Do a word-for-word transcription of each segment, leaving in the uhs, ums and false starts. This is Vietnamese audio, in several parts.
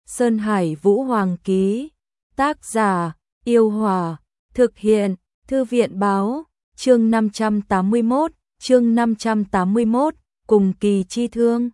Sơn Hải Vũ Hoàng ký. Tác giả, Yêu Hòa. Thực hiện, Thư viện báo. Chương năm trăm tám mươi mốt, chương năm trăm tám mươi mốt, cùng kỳ chi thương.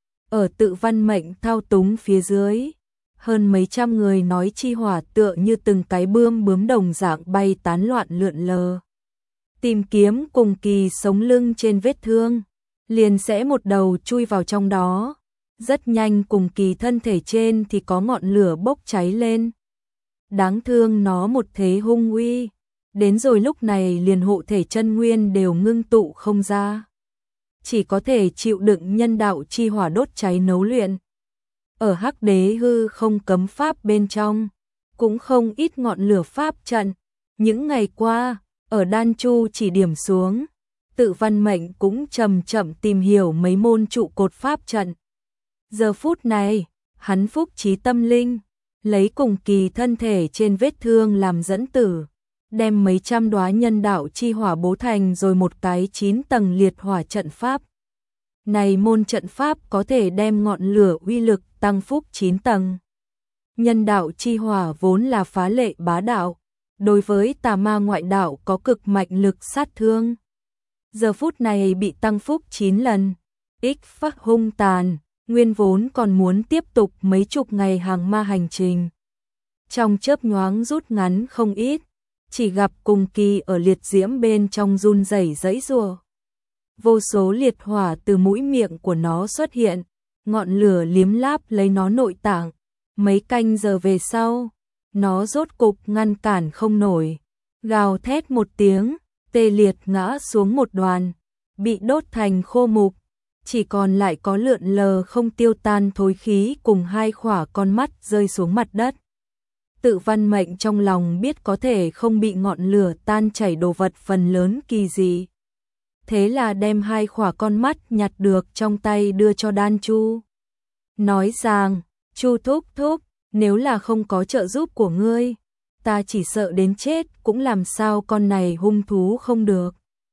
Ở tự văn mệnh thao túng phía dưới, hơn mấy trăm người nói chi hỏa tựa như từng cái bươm bướm đồng dạng bay tán loạn lượn lờ. Tìm kiếm cùng kỳ sống lưng trên vết thương, liền sẽ một đầu chui vào trong đó. Rất nhanh cùng kỳ thân thể trên thì có ngọn lửa bốc cháy lên. Đáng thương nó một thế hung uy, đến rồi lúc này liền hộ thể chân nguyên đều ngưng tụ không ra. Chỉ có thể chịu đựng nhân đạo chi hỏa đốt cháy nấu luyện. Ở Hắc Đế hư không cấm pháp bên trong, cũng không ít ngọn lửa pháp trận. Những ngày qua, ở Đan Chu chỉ điểm xuống, tự văn mệnh cũng chậm chậm tìm hiểu mấy môn trụ cột pháp trận. Giờ phút này, hắn phúc trí tâm linh, lấy cùng kỳ thân thể trên vết thương làm dẫn tử, đem mấy trăm đóa nhân đạo chi hỏa bố thành rồi một cái chín tầng liệt hỏa trận pháp. Này môn trận pháp có thể đem ngọn lửa uy lực tăng phúc chín tầng. Nhân đạo chi hỏa vốn là phá lệ bá đạo, đối với tà ma ngoại đạo có cực mạnh lực sát thương. Giờ phút này bị tăng phúc chín lần, ích phát hung tàn, nguyên vốn còn muốn tiếp tục mấy chục ngày hàng ma hành trình. Trong chớp nhoáng rút ngắn không ít, chỉ gặp cùng kỳ ở liệt diễm bên trong run rẩy giãy giụa. Vô số liệt hỏa từ mũi miệng của nó xuất hiện, ngọn lửa liếm láp lấy nó nội tạng. Mấy canh giờ về sau, nó rốt cục ngăn cản không nổi, gào thét một tiếng, tê liệt ngã xuống một đoàn, bị đốt thành khô mục, chỉ còn lại có lượn lờ không tiêu tan thối khí cùng hai khỏa con mắt rơi xuống mặt đất. Tự văn mệnh trong lòng biết có thể không bị ngọn lửa tan chảy đồ vật phần lớn kỳ dị. Thế là đem hai khỏa con mắt nhặt được trong tay đưa cho Đan Chu. Nói rằng, Chu thúc thúc, nếu là không có trợ giúp của ngươi, ta chỉ sợ đến chết cũng làm sao con này hung thú không được.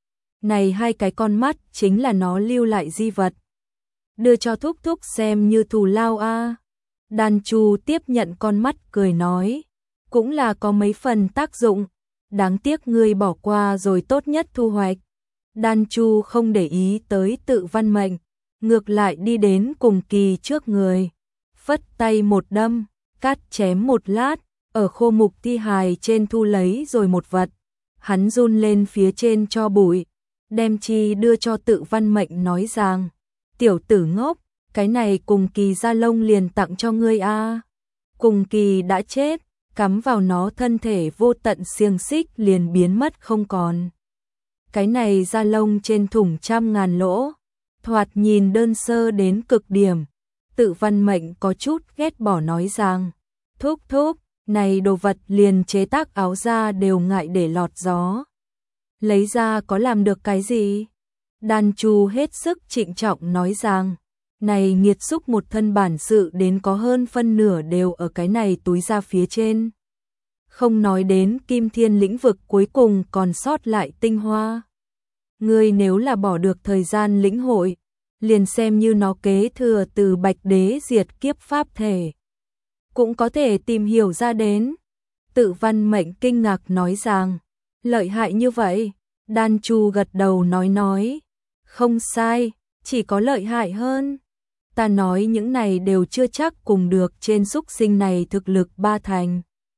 Này hai cái con mắt chính là nó lưu lại di vật. Đưa cho thúc thúc xem như thù lao a. Đan Chu tiếp nhận con mắt cười nói, cũng là có mấy phần tác dụng, đáng tiếc ngươi bỏ qua rồi tốt nhất thu hoạch. Đan Chu không để ý tới tự văn mệnh, ngược lại đi đến cùng kỳ trước người, phất tay một đâm, cắt chém một lát, ở khô mục thi hài trên thu lấy rồi một vật. Hắn run lên phía trên cho bụi, đem chi đưa cho tự văn mệnh nói rằng, tiểu tử ngốc, cái này cùng kỳ da lông liền tặng cho ngươi a. Cùng kỳ đã chết, cắm vào nó thân thể vô tận xiềng xích liền biến mất không còn. Cái này da lông trên thủng trăm ngàn lỗ, thoạt nhìn đơn sơ đến cực điểm. Tự văn mệnh có chút ghét bỏ nói rằng, thúc thúc, này đồ vật liền chế tác áo da đều ngại để lọt gió. Lấy ra có làm được cái gì? Đan Chu hết sức trịnh trọng nói rằng, này nghiệt xúc một thân bản sự đến có hơn phân nửa đều ở cái này túi da phía trên. Không nói đến Kim Thiên lĩnh vực cuối cùng còn sót lại tinh hoa. Ngươi nếu là bỏ được thời gian lĩnh hội, liền xem như nó kế thừa từ Bạch Đế diệt kiếp pháp thể, cũng có thể tìm hiểu ra đến. Tự văn mệnh kinh ngạc nói rằng, lợi hại như vậy. Đan Chu gật đầu nói nói, không sai, chỉ có lợi hại hơn. Ta nói những này đều chưa chắc cùng được trên xúc sinh này thực lực ba thành.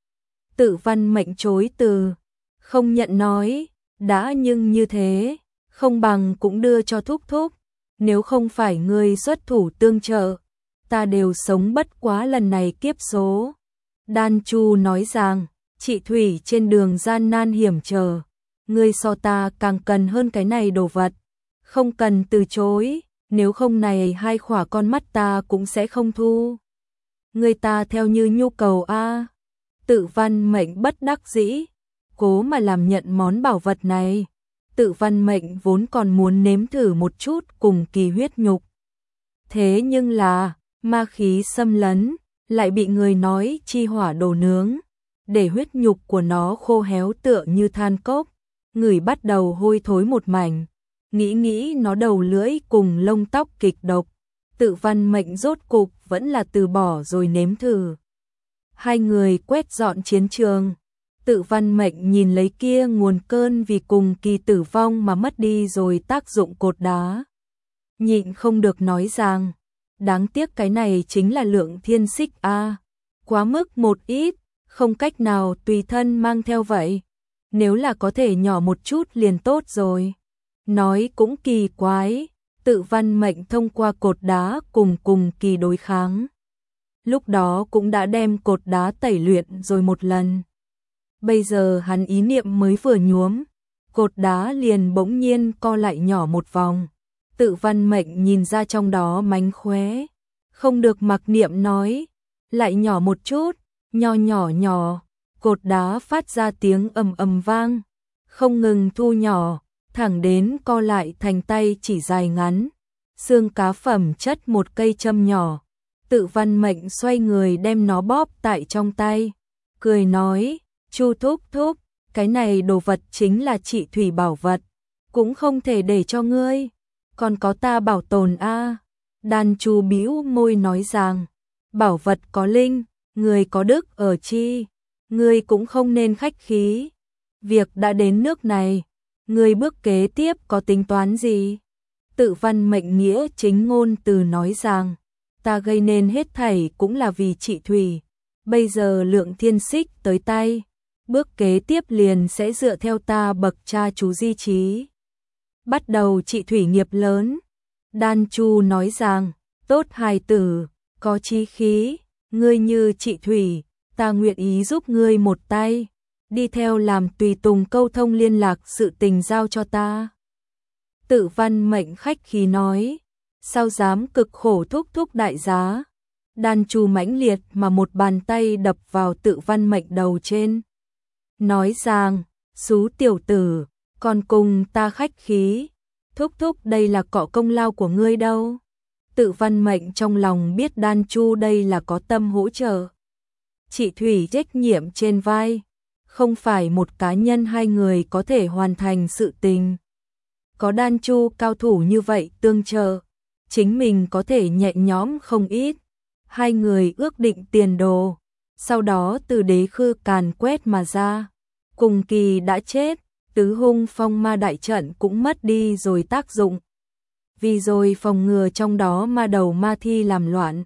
Tự văn mệnh chối từ, không nhận nói, đã nhưng như thế, không bằng cũng đưa cho thúc thúc. Nếu không phải ngươi xuất thủ tương trợ, ta đều sống bất quá lần này kiếp số. Đan Chu nói rằng, chị Thủy trên đường gian nan hiểm trở, ngươi so ta càng cần hơn cái này đồ vật, không cần từ chối, nếu không này hai khỏa con mắt ta cũng sẽ không thu. Ngươi ta theo như nhu cầu a. Tự văn mệnh bất đắc dĩ, cố mà làm nhận món bảo vật này. Tự văn mệnh vốn còn muốn nếm thử một chút cùng kỳ huyết nhục. Thế nhưng là, ma khí xâm lấn, lại bị người nói chi hỏa đồ nướng, để huyết nhục của nó khô héo tựa như than cốc, người bắt đầu hôi thối một mảnh. Nghĩ nghĩ nó đầu lưỡi cùng lông tóc kịch độc, Tự Văn Mệnh rốt cục vẫn là từ bỏ rồi nếm thử. Hai người quét dọn chiến trường. Tự Văn Mệnh nhìn lấy kia nguồn cơn vì cùng Kỳ tử vong mà mất đi rồi tác dụng cột đá. Nhịn không được nói rằng, đáng tiếc cái này chính là lượng thiên xích a, à, quá mức một ít, không cách nào tùy thân mang theo vậy. Nếu là có thể nhỏ một chút liền tốt rồi. Nói cũng kỳ quái, Tự Văn Mệnh thông qua cột đá cùng cùng Kỳ đối kháng. Lúc đó cũng đã đem cột đá tẩy luyện rồi một lần. Bây giờ hắn ý niệm mới vừa nhuốm, cột đá liền bỗng nhiên co lại nhỏ một vòng. Tự Văn Mệnh nhìn ra trong đó mánh khóe, không được mặc niệm nói, lại nhỏ một chút, nho nhỏ nhỏ, cột đá phát ra tiếng ầm ầm vang, không ngừng thu nhỏ, thẳng đến co lại thành tay chỉ dài ngắn, xương cá phẩm chất một cây châm nhỏ. Tự Văn Mệnh xoay người đem nó bóp tại trong tay, cười nói, Chu thúc thúc, cái này đồ vật chính là trị thủy bảo vật, cũng không thể để cho ngươi, còn có ta bảo tồn a. À. Đan Chu bĩu môi nói rằng, bảo vật có linh, người có đức ở chi, ngươi cũng không nên khách khí. Việc đã đến nước này, ngươi bước kế tiếp có tính toán gì? Tự Văn Mệnh nghĩa chính ngôn từ nói rằng, ta gây nên hết thảy cũng là vì trị thủy, bây giờ lượng thiên xích tới tay, bước kế tiếp liền sẽ dựa theo ta bậc cha chú di trí. Bắt đầu trị thủy nghiệp lớn. Đan Chu nói rằng, tốt hài tử, có chí khí, ngươi như trị thủy, ta nguyện ý giúp ngươi một tay, đi theo làm tùy tùng câu thông liên lạc sự tình giao cho ta. Tự Văn Mệnh khách khí nói, sao dám cực khổ thúc thúc đại giá. Đan Chu mãnh liệt mà một bàn tay đập vào Tự Văn Mệnh đầu trên. Nói rằng, xú tiểu tử, còn cùng ta khách khí, thúc thúc đây là cọ công lao của ngươi đâu. Tự Văn Mệnh trong lòng biết Đan Chu đây là có tâm hỗ trợ. Chị Thủy trách nhiệm trên vai, không phải một cá nhân hai người có thể hoàn thành sự tình. Có Đan Chu cao thủ như vậy tương trợ, chính mình có thể nhẹ nhõm không ít. Hai người ước định tiền đồ, sau đó từ đế khư càn quét mà ra. Cùng Kỳ đã chết, tứ hung phong ma đại trận cũng mất đi rồi tác dụng. Vì rồi phòng ngừa trong đó ma đầu ma thi làm loạn.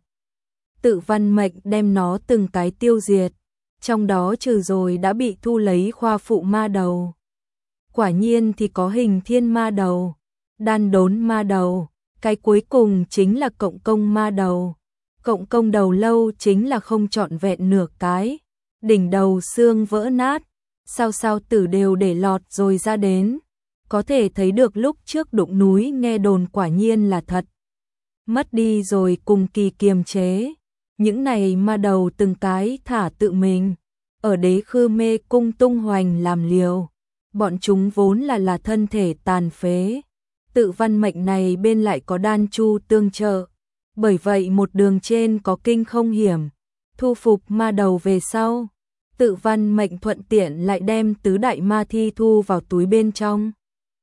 Tự Văn Mệnh đem nó từng cái tiêu diệt, trong đó trừ rồi đã bị thu lấy khoa phụ ma đầu. Quả nhiên thì có hình thiên ma đầu, đan đốn ma đầu, cái cuối cùng chính là cộng công ma đầu. Cộng công đầu lâu chính là không trọn vẹn nửa cái, đỉnh đầu xương vỡ nát, sao sao tử đều để lọt rồi ra đến. Có thể thấy được lúc trước đụng núi nghe đồn quả nhiên là thật. Mất đi rồi cùng Kỳ kiềm chế, những này ma đầu từng cái thả tự mình, ở đế khư mê cung tung hoành làm liều. Bọn chúng vốn là là thân thể tàn phế, Tự Văn Mệnh này bên lại có Đan Chu tương trợ. Bởi vậy một đường trên có kinh không hiểm, thu phục ma đầu về sau. Tự Văn Mệnh thuận tiện lại đem tứ đại ma thi thu vào túi bên trong.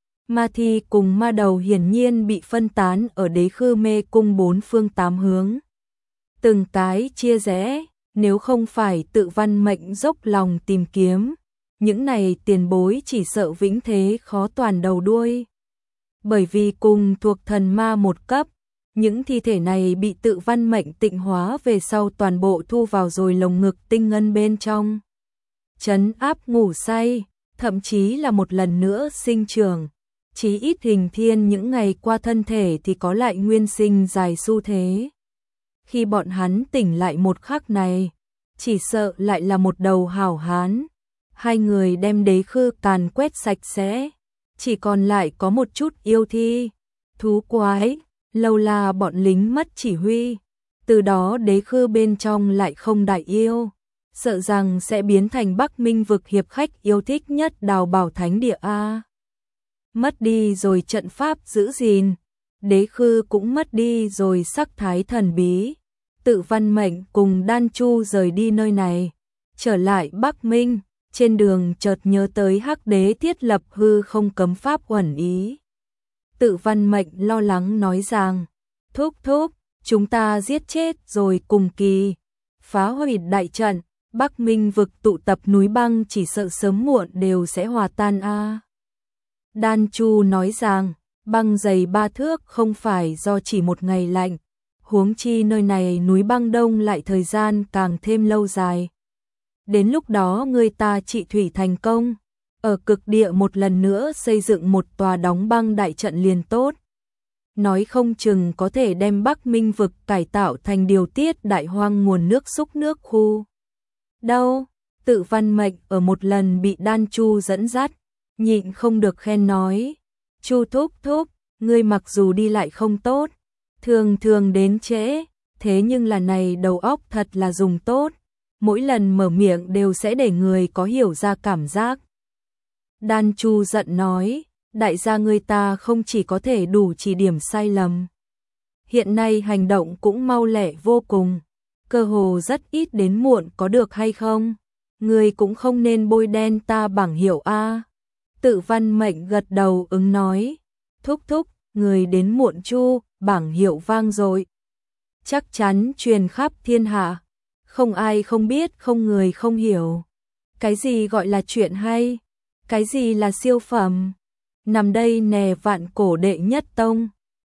Ma thi cùng ma đầu hiển nhiên bị phân tán ở đế khư mê cung bốn phương tám hướng. Từng cái chia rẽ, nếu không phải Tự Văn Mệnh dốc lòng tìm kiếm, những này tiền bối chỉ sợ vĩnh thế khó toàn đầu đuôi. Bởi vì cùng thuộc thần ma một cấp, những thi thể này bị Tự Văn Mệnh tịnh hóa về sau toàn bộ thu vào rồi lồng ngực tinh ngân bên trong. Trấn áp ngủ say, thậm chí là một lần nữa sinh trưởng. Chí ít hình thiên những ngày qua thân thể thì có lại nguyên sinh dài xu thế. Khi bọn hắn tỉnh lại một khắc này, chỉ sợ lại là một đầu hảo hán. Hai người đem đế khư càn quét sạch sẽ, chỉ còn lại có một chút yêu thi, thú quái. Lâu là bọn lính mất chỉ huy, từ đó đế khư bên trong lại không đại yêu, sợ rằng sẽ biến thành Bắc Minh vực hiệp khách yêu thích nhất đào bảo thánh địa a. Mất đi rồi trận pháp giữ gìn, đế khư cũng mất đi rồi sắc thái thần bí. Tự Văn Mệnh cùng Đan Chu rời đi nơi này, trở lại Bắc Minh, trên đường chợt nhớ tới Hắc Đế thiết lập hư không cấm pháp uẩn ý. Tự Văn Mệnh lo lắng nói rằng, thúc thúc, chúng ta giết chết rồi cùng kỳ, phá hủy đại trận, Bắc Minh vực tụ tập núi băng chỉ sợ sớm muộn đều sẽ hòa tan a. Đan Chu nói rằng, băng dày ba thước không phải do chỉ một ngày lạnh, huống chi nơi này núi băng đông lại thời gian càng thêm lâu dài. Đến lúc đó người ta trị thủy thành công, ở cực địa một lần nữa xây dựng một tòa đóng băng đại trận liền tốt. Nói không chừng có thể đem Bắc Minh vực cải tạo thành điều tiết đại hoang nguồn nước xúc nước khu. Đâu, Tự Văn Mệnh ở một lần bị Đan Chu dẫn dắt, nhịn không được khen nói, Chu thúc thúc, ngươi mặc dù đi lại không tốt, thường thường đến trễ, thế nhưng là này đầu óc thật là dùng tốt, mỗi lần mở miệng đều sẽ để người có hiểu ra cảm giác. Đan Chu giận nói, đại gia người ta không chỉ có thể đủ chỉ điểm sai lầm. Hiện nay hành động cũng mau lẹ vô cùng, cơ hồ rất ít đến muộn có được hay không? Người cũng không nên bôi đen ta bảng hiệu a. Tự Văn Mệnh gật đầu ứng nói, thúc thúc, người đến muộn chu, bảng hiệu vang rồi. Chắc chắn truyền khắp thiên hạ, không ai không biết, không người không hiểu. Cái gì gọi là chuyện hay? Cái gì là siêu phẩm? Nằm đây nè vạn cổ đệ nhất tông,